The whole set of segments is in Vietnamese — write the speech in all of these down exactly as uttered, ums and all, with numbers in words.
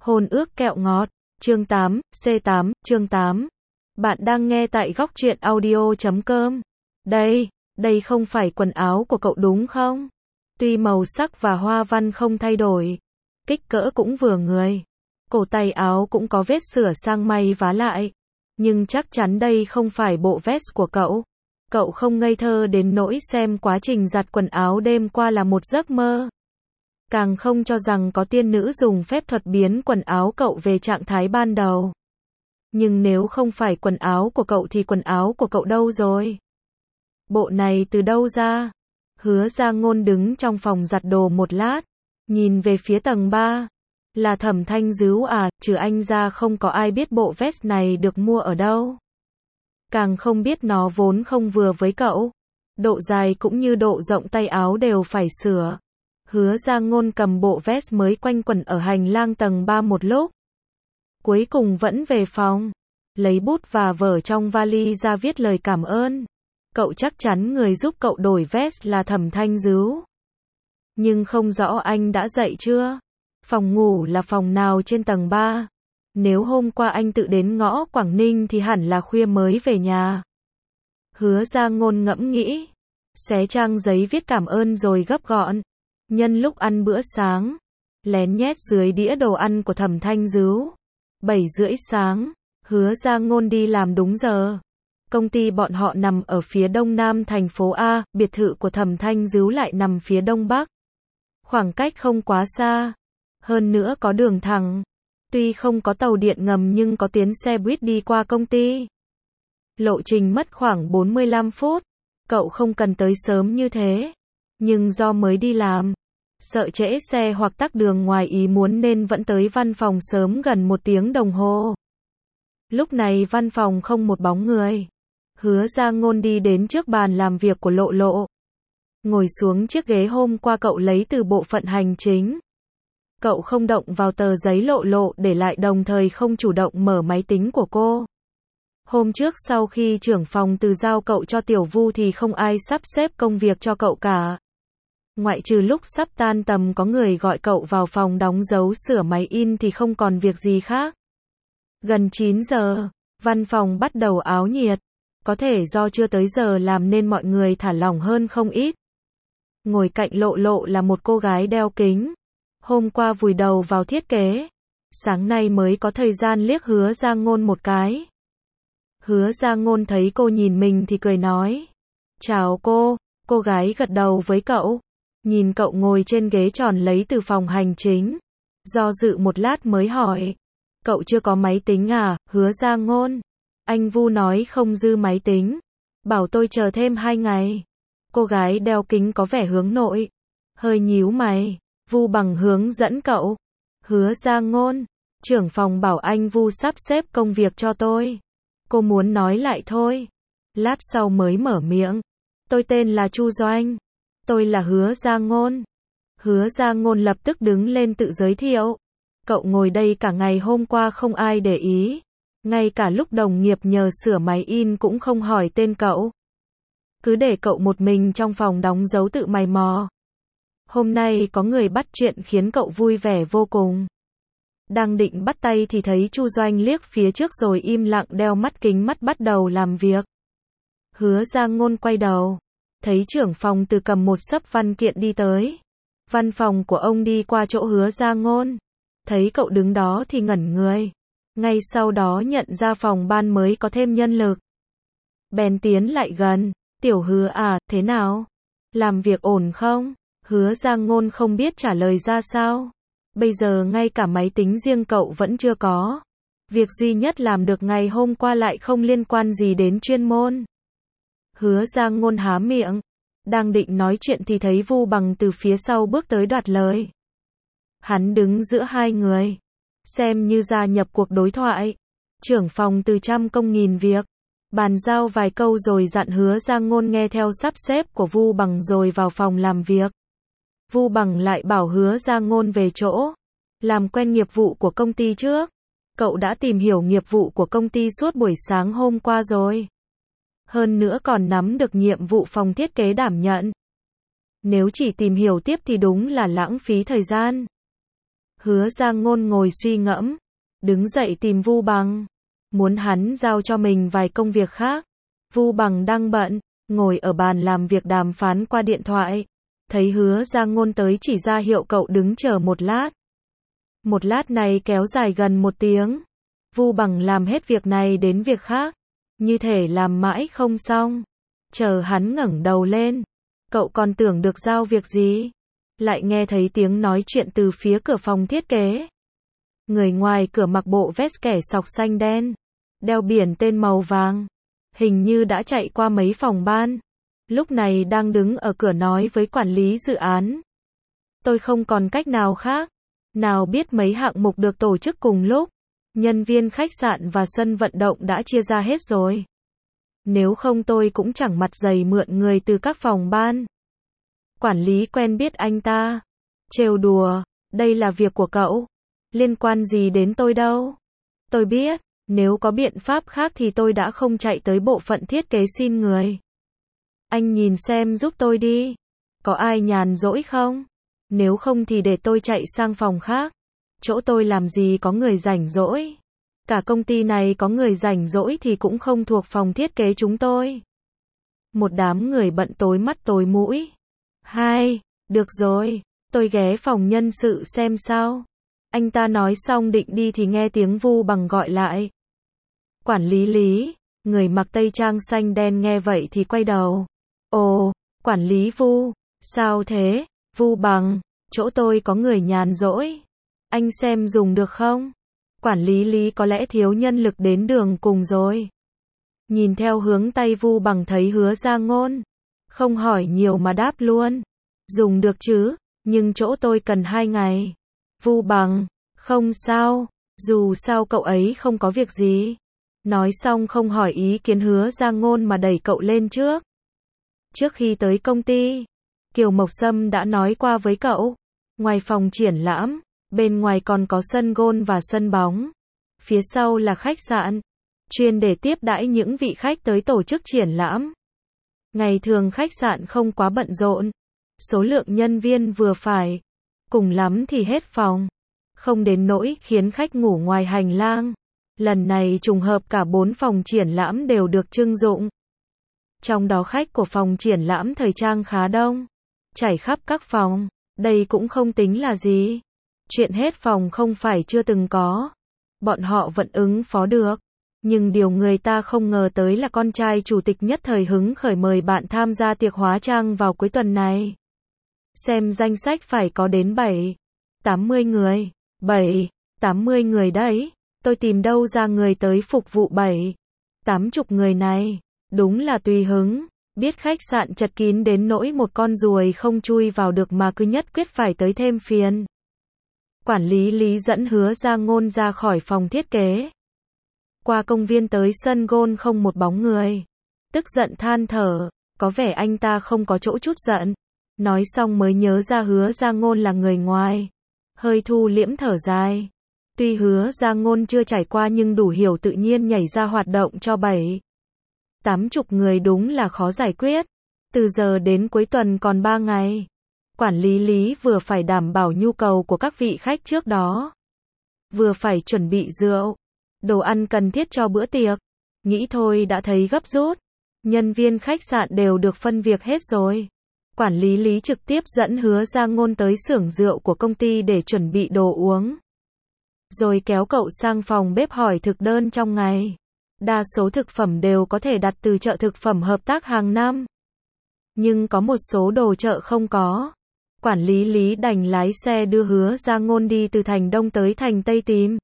Hôn ước kẹo ngọt, chương tám, C tám, chương tám. Bạn đang nghe tại góc truyện audio chấm com. Đây, đây không phải quần áo của cậu đúng không? Tuy màu sắc và hoa văn không thay đổi, kích cỡ cũng vừa người. Cổ tay áo cũng có vết sửa sang may vá lại. Nhưng chắc chắn đây không phải bộ vest của cậu. Cậu không ngây thơ đến nỗi xem quá trình giặt quần áo đêm qua là một giấc mơ. Càng không cho rằng có tiên nữ dùng phép thuật biến quần áo cậu về trạng thái ban đầu. Nhưng nếu không phải quần áo của cậu thì quần áo của cậu đâu rồi? Bộ này từ đâu ra? Hứa Gia Ngôn đứng trong phòng giặt đồ một lát, nhìn về phía tầng ba. Là Thẩm Thanh Dứu à, trừ anh ra không có ai biết bộ vest này được mua ở đâu. Càng không biết nó vốn không vừa với cậu. Độ dài cũng như độ rộng tay áo đều phải sửa. Hứa Gia Ngôn cầm bộ vest mới quanh quẩn ở hành lang tầng ba một lúc. Cuối cùng vẫn về phòng, lấy bút và vở trong vali ra viết lời cảm ơn. Cậu chắc chắn người giúp cậu đổi vest là Thẩm Thanh Dứu. Nhưng không rõ anh đã dậy chưa? Phòng ngủ là phòng nào trên tầng ba? Nếu hôm qua anh tự đến ngõ Quảng Ninh thì hẳn là khuya mới về nhà. Hứa Gia Ngôn ngẫm nghĩ, xé trang giấy viết cảm ơn rồi gấp gọn. Nhân lúc ăn bữa sáng, lén nhét dưới đĩa đồ ăn của Thẩm Thanh Dứu. Bảy rưỡi sáng, Hứa Gia Ngôn đi làm đúng giờ. Công ty bọn họ nằm ở phía đông nam thành phố A, biệt thự của Thẩm Thanh Dứu lại nằm phía đông bắc. Khoảng cách không quá xa. Hơn nữa có đường thẳng. Tuy không có tàu điện ngầm nhưng có tuyến xe buýt đi qua công ty. Lộ trình mất khoảng bốn mươi lăm phút. Cậu không cần tới sớm như thế. Nhưng do mới đi làm, sợ trễ xe hoặc tắc đường ngoài ý muốn nên vẫn tới văn phòng sớm gần một tiếng đồng hồ. Lúc này văn phòng không một bóng người. Hứa Gia Ngôn đi đến trước bàn làm việc của Lộ Lộ. Ngồi xuống chiếc ghế hôm qua cậu lấy từ bộ phận hành chính. Cậu không động vào tờ giấy Lộ Lộ để lại, đồng thời không chủ động mở máy tính của cô. Hôm trước sau khi trưởng phòng từ giao cậu cho Tiểu Vu thì không ai sắp xếp công việc cho cậu cả. Ngoại trừ lúc sắp tan tầm có người gọi cậu vào phòng đóng dấu sửa máy in thì không còn việc gì khác. Gần chín giờ, văn phòng bắt đầu áo nhiệt. Có thể do chưa tới giờ làm nên mọi người thả lỏng hơn không ít. Ngồi cạnh Lộ Lộ là một cô gái đeo kính. Hôm qua vùi đầu vào thiết kế. Sáng nay mới có thời gian liếc Hứa Gia Ngôn một cái. Hứa Gia Ngôn thấy cô nhìn mình thì cười nói. Chào cô, cô gái gật đầu với cậu. Nhìn cậu ngồi trên ghế tròn lấy từ phòng hành chính. Do dự một lát mới hỏi. Cậu chưa có máy tính à, Hứa Gia Ngôn? Anh Vu nói không dư máy tính. Bảo tôi chờ thêm hai ngày. Cô gái đeo kính có vẻ hướng nội. Hơi nhíu mày. Vu bằng hướng dẫn cậu. Hứa Gia Ngôn. Trưởng phòng bảo anh Vu sắp xếp công việc cho tôi. Cô muốn nói lại thôi. Lát sau mới mở miệng. Tôi tên là Chu Doanh. Tôi là Hứa Gia Ngôn. Hứa Gia Ngôn lập tức đứng lên tự giới thiệu. Cậu ngồi đây cả ngày hôm qua không ai để ý. Ngay cả lúc đồng nghiệp nhờ sửa máy in cũng không hỏi tên cậu. Cứ để cậu một mình trong phòng đóng dấu tự mày mò. Hôm nay có người bắt chuyện khiến cậu vui vẻ vô cùng. Đang định bắt tay thì thấy Chu Doanh liếc phía trước rồi im lặng đeo mắt kính mắt bắt đầu làm việc. Hứa Gia Ngôn quay đầu. Thấy trưởng phòng từ cầm một xấp văn kiện đi tới. Văn phòng của ông đi qua chỗ Hứa Gia Ngôn. Thấy cậu đứng đó thì ngẩn người. Ngay sau đó nhận ra phòng ban mới có thêm nhân lực. Bèn tiến lại gần. Tiểu Hứa à, thế nào? Làm việc ổn không? Hứa Gia Ngôn không biết trả lời ra sao. Bây giờ ngay cả máy tính riêng cậu vẫn chưa có. Việc duy nhất làm được ngày hôm qua lại không liên quan gì đến chuyên môn. Hứa Gia Ngôn há miệng. Đang định nói chuyện thì thấy Vu Bằng từ phía sau bước tới đoạt lời. Hắn đứng giữa hai người. Xem như gia nhập cuộc đối thoại. Trưởng phòng từ trăm công nghìn việc. Bàn giao vài câu rồi dặn Hứa Gia Ngôn nghe theo sắp xếp của Vu Bằng rồi vào phòng làm việc. Vu Bằng lại bảo Hứa Gia Ngôn về chỗ. Làm quen nghiệp vụ của công ty trước. Cậu đã tìm hiểu nghiệp vụ của công ty suốt buổi sáng hôm qua rồi. Hơn nữa còn nắm được nhiệm vụ phòng thiết kế đảm nhận. Nếu chỉ tìm hiểu tiếp thì đúng là lãng phí thời gian. Hứa Giang Ngôn ngồi suy ngẫm, đứng dậy tìm Vu Bằng, muốn hắn giao cho mình vài công việc khác. Vu Bằng đang bận, ngồi ở bàn làm việc đàm phán qua điện thoại, thấy Hứa Giang Ngôn tới chỉ ra hiệu cậu đứng chờ một lát. Một lát này kéo dài gần một tiếng. Vu Bằng làm hết việc này đến việc khác, như thể làm mãi không xong. Chờ hắn ngẩng đầu lên, cậu còn tưởng được giao việc gì, lại nghe thấy tiếng nói chuyện từ phía cửa phòng thiết kế. Người ngoài cửa mặc bộ vest kẻ sọc xanh đen, đeo biển tên màu vàng, hình như đã chạy qua mấy phòng ban, lúc này đang đứng ở cửa nói với quản lý dự án. Tôi không còn cách nào khác, nào biết mấy hạng mục được tổ chức cùng lúc, nhân viên khách sạn và sân vận động đã chia ra hết rồi. Nếu không tôi cũng chẳng mặt dày mượn người từ các phòng ban. Quản lý quen biết anh ta, trêu đùa, đây là việc của cậu, liên quan gì đến tôi đâu. Tôi biết, nếu có biện pháp khác thì tôi đã không chạy tới bộ phận thiết kế xin người. Anh nhìn xem giúp tôi đi, có ai nhàn rỗi không? Nếu không thì để tôi chạy sang phòng khác, chỗ tôi làm gì có người rảnh rỗi. Cả công ty này có người rảnh rỗi thì cũng không thuộc phòng thiết kế chúng tôi. Một đám người bận tối mắt tối mũi. Hai, được rồi, tôi ghé phòng nhân sự xem sao. Anh ta nói xong định đi thì nghe tiếng Vu Bằng gọi lại. Quản lý Lý, người mặc tây trang xanh đen nghe vậy thì quay đầu. Ồ, quản lý Vu, sao thế? Vu Bằng, chỗ tôi có người nhàn rỗi. Anh xem dùng được không? Quản lý Lý có lẽ thiếu nhân lực đến đường cùng rồi. Nhìn theo hướng tay Vu Bằng thấy Hứa Giang Ngôn, không hỏi nhiều mà đáp luôn. Dùng được chứ, nhưng chỗ tôi cần hai ngày. Vu Bằng, không sao, dù sao cậu ấy không có việc gì. Nói xong không hỏi ý kiến Hứa Giang Ngôn mà đẩy cậu lên trước. Trước khi tới công ty, Kiều Mộc Sâm đã nói qua với cậu, ngoài phòng triển lãm, bên ngoài còn có sân golf và sân bóng. Phía sau là khách sạn, chuyên để tiếp đãi những vị khách tới tổ chức triển lãm. Ngày thường khách sạn không quá bận rộn, số lượng nhân viên vừa phải, cùng lắm thì hết phòng, không đến nỗi khiến khách ngủ ngoài hành lang. Lần này trùng hợp cả bốn phòng triển lãm đều được trưng dụng. Trong đó khách của phòng triển lãm thời trang khá đông, chảy khắp các phòng, đây cũng không tính là gì. Chuyện hết phòng không phải chưa từng có, bọn họ vẫn ứng phó được. Nhưng điều người ta không ngờ tới là con trai chủ tịch nhất thời hứng khởi mời bạn tham gia tiệc hóa trang vào cuối tuần này. Xem danh sách phải có đến bảy, tám mươi người, bảy, tám mươi người đấy, tôi tìm đâu ra người tới phục vụ bảy, tám chục người này, đúng là tùy hứng, biết khách sạn chật kín đến nỗi một con ruồi không chui vào được mà cứ nhất quyết phải tới thêm phiền. Quản lý Lý dẫn Hứa Giang Ngôn ra khỏi phòng thiết kế. Qua công viên tới sân golf không một bóng người. Tức giận than thở, có vẻ anh ta không có chỗ chút giận. Nói xong mới nhớ ra Hứa Giang Ngôn là người ngoài. Hơi thu liễm thở dài. Tuy Hứa Giang Ngôn chưa trải qua nhưng đủ hiểu tự nhiên nhảy ra hoạt động cho bảy, tám chục người đúng là khó giải quyết. Từ giờ đến cuối tuần còn ba ngày. Quản lý Lý vừa phải đảm bảo nhu cầu của các vị khách trước đó, vừa phải chuẩn bị rượu, đồ ăn cần thiết cho bữa tiệc. Nghĩ thôi đã thấy gấp rút. Nhân viên khách sạn đều được phân việc hết rồi. Quản lý Lý trực tiếp dẫn Hứa Giang Ngôn tới xưởng rượu của công ty để chuẩn bị đồ uống. Rồi kéo cậu sang phòng bếp hỏi thực đơn trong ngày. Đa số thực phẩm đều có thể đặt từ chợ thực phẩm hợp tác hàng năm. Nhưng có một số đồ chợ không có. Quản lý Lý đành lái xe đưa Hứa Giang Ngôn đi từ thành Đông tới thành Tây tìm.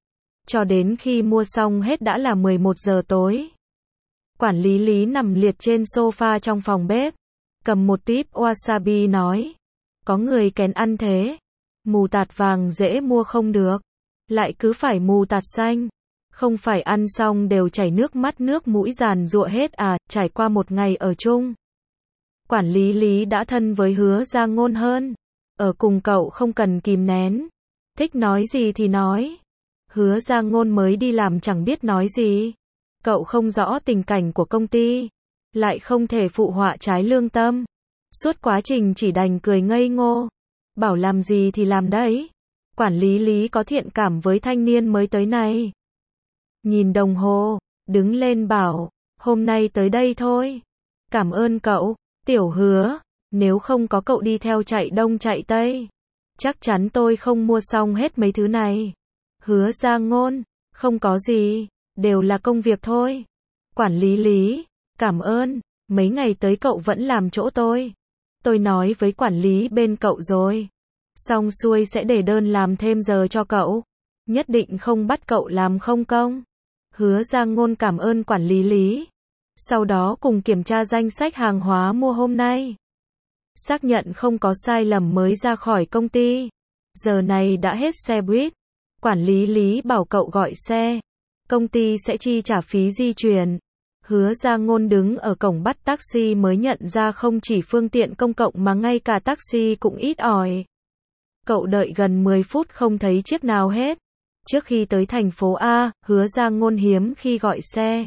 Cho đến khi mua xong hết đã là mười một giờ tối. Quản lý Lý nằm liệt trên sofa trong phòng bếp, cầm một típ wasabi nói. Có người kén ăn thế. Mù tạt vàng dễ mua không được. Lại cứ phải mù tạt xanh. Không phải ăn xong đều chảy nước mắt nước mũi giàn giụa hết à, trải qua một ngày ở chung. Quản lý Lý đã thân với Hứa Giang Ngôn hơn. Ở cùng cậu không cần kìm nén. Thích nói gì thì nói. Hứa Giang Ngôn mới đi làm chẳng biết nói gì. Cậu không rõ tình cảnh của công ty. Lại không thể phụ họa trái lương tâm. Suốt quá trình chỉ đành cười ngây ngô. Bảo làm gì thì làm đấy. Quản lý Lý có thiện cảm với thanh niên mới tới này. Nhìn đồng hồ, đứng lên bảo, hôm nay tới đây thôi. Cảm ơn cậu, Tiểu Hứa, nếu không có cậu đi theo chạy đông chạy tây, chắc chắn tôi không mua xong hết mấy thứ này. Hứa Ra Ngôn, không có gì, đều là công việc thôi. Quản lý Lý, cảm ơn, mấy ngày tới cậu vẫn làm chỗ tôi. Tôi nói với quản lý bên cậu rồi. Xong xuôi sẽ để đơn làm thêm giờ cho cậu. Nhất định không bắt cậu làm không công. Hứa Ra Ngôn cảm ơn quản lý Lý. Sau đó cùng kiểm tra danh sách hàng hóa mua hôm nay. Xác nhận không có sai lầm mới ra khỏi công ty. Giờ này đã hết xe buýt. Quản lý Lý bảo cậu gọi xe. Công ty sẽ chi trả phí di chuyển. Hứa Ra Ngôn đứng ở cổng bắt taxi mới nhận ra không chỉ phương tiện công cộng mà ngay cả taxi cũng ít ỏi. Cậu đợi gần mười phút không thấy chiếc nào hết. Trước khi tới thành phố A, Hứa Ra Ngôn hiếm khi gọi xe.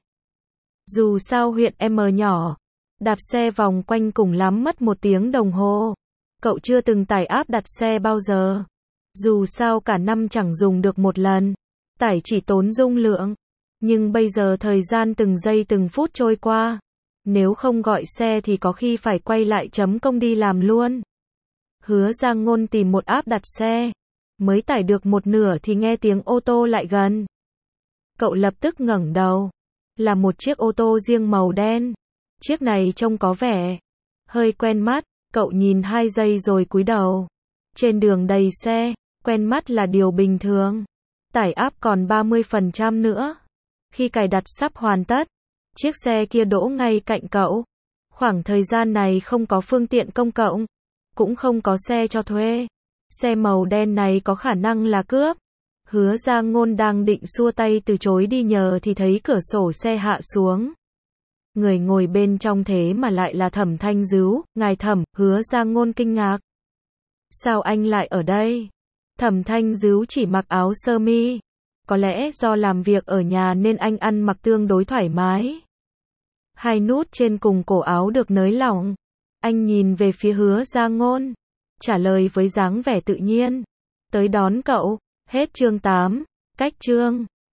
Dù sao huyện M nhỏ, đạp xe vòng quanh cùng lắm mất một tiếng đồng hồ. Cậu chưa từng tải app đặt xe bao giờ. Dù sao cả năm chẳng dùng được một lần. Tải chỉ tốn dung lượng. Nhưng bây giờ thời gian từng giây từng phút trôi qua. Nếu không gọi xe thì có khi phải quay lại chấm công đi làm luôn. Hứa Ra Ngôn tìm một app đặt xe. Mới tải được một nửa thì nghe tiếng ô tô lại gần. Cậu lập tức ngẩng đầu. Là một chiếc ô tô riêng màu đen. Chiếc này trông có vẻ hơi quen mắt. Cậu nhìn hai giây rồi cúi đầu. Trên đường đầy xe, quen mắt là điều bình thường. Tải app còn ba mươi phần trăm nữa. Khi cài đặt sắp hoàn tất, chiếc xe kia đỗ ngay cạnh cậu. Khoảng thời gian này không có phương tiện công cộng, cũng không có xe cho thuê. Xe màu đen này có khả năng là cướp. Hứa Ra Ngôn đang định xua tay từ chối đi nhờ thì thấy cửa sổ xe hạ xuống. Người ngồi bên trong thế mà lại là Thẩm Thanh Dứu. Ngài Thẩm, Hứa Ra Ngôn kinh ngạc. Sao anh lại ở đây? Thẩm Thanh Dứu chỉ mặc áo sơ mi. Có lẽ do làm việc ở nhà nên anh ăn mặc tương đối thoải mái. Hai nút trên cùng cổ áo được nới lỏng. Anh nhìn về phía Hứa Ra Ngôn, trả lời với dáng vẻ tự nhiên. Tới đón cậu. Hết chương tám. Cách chương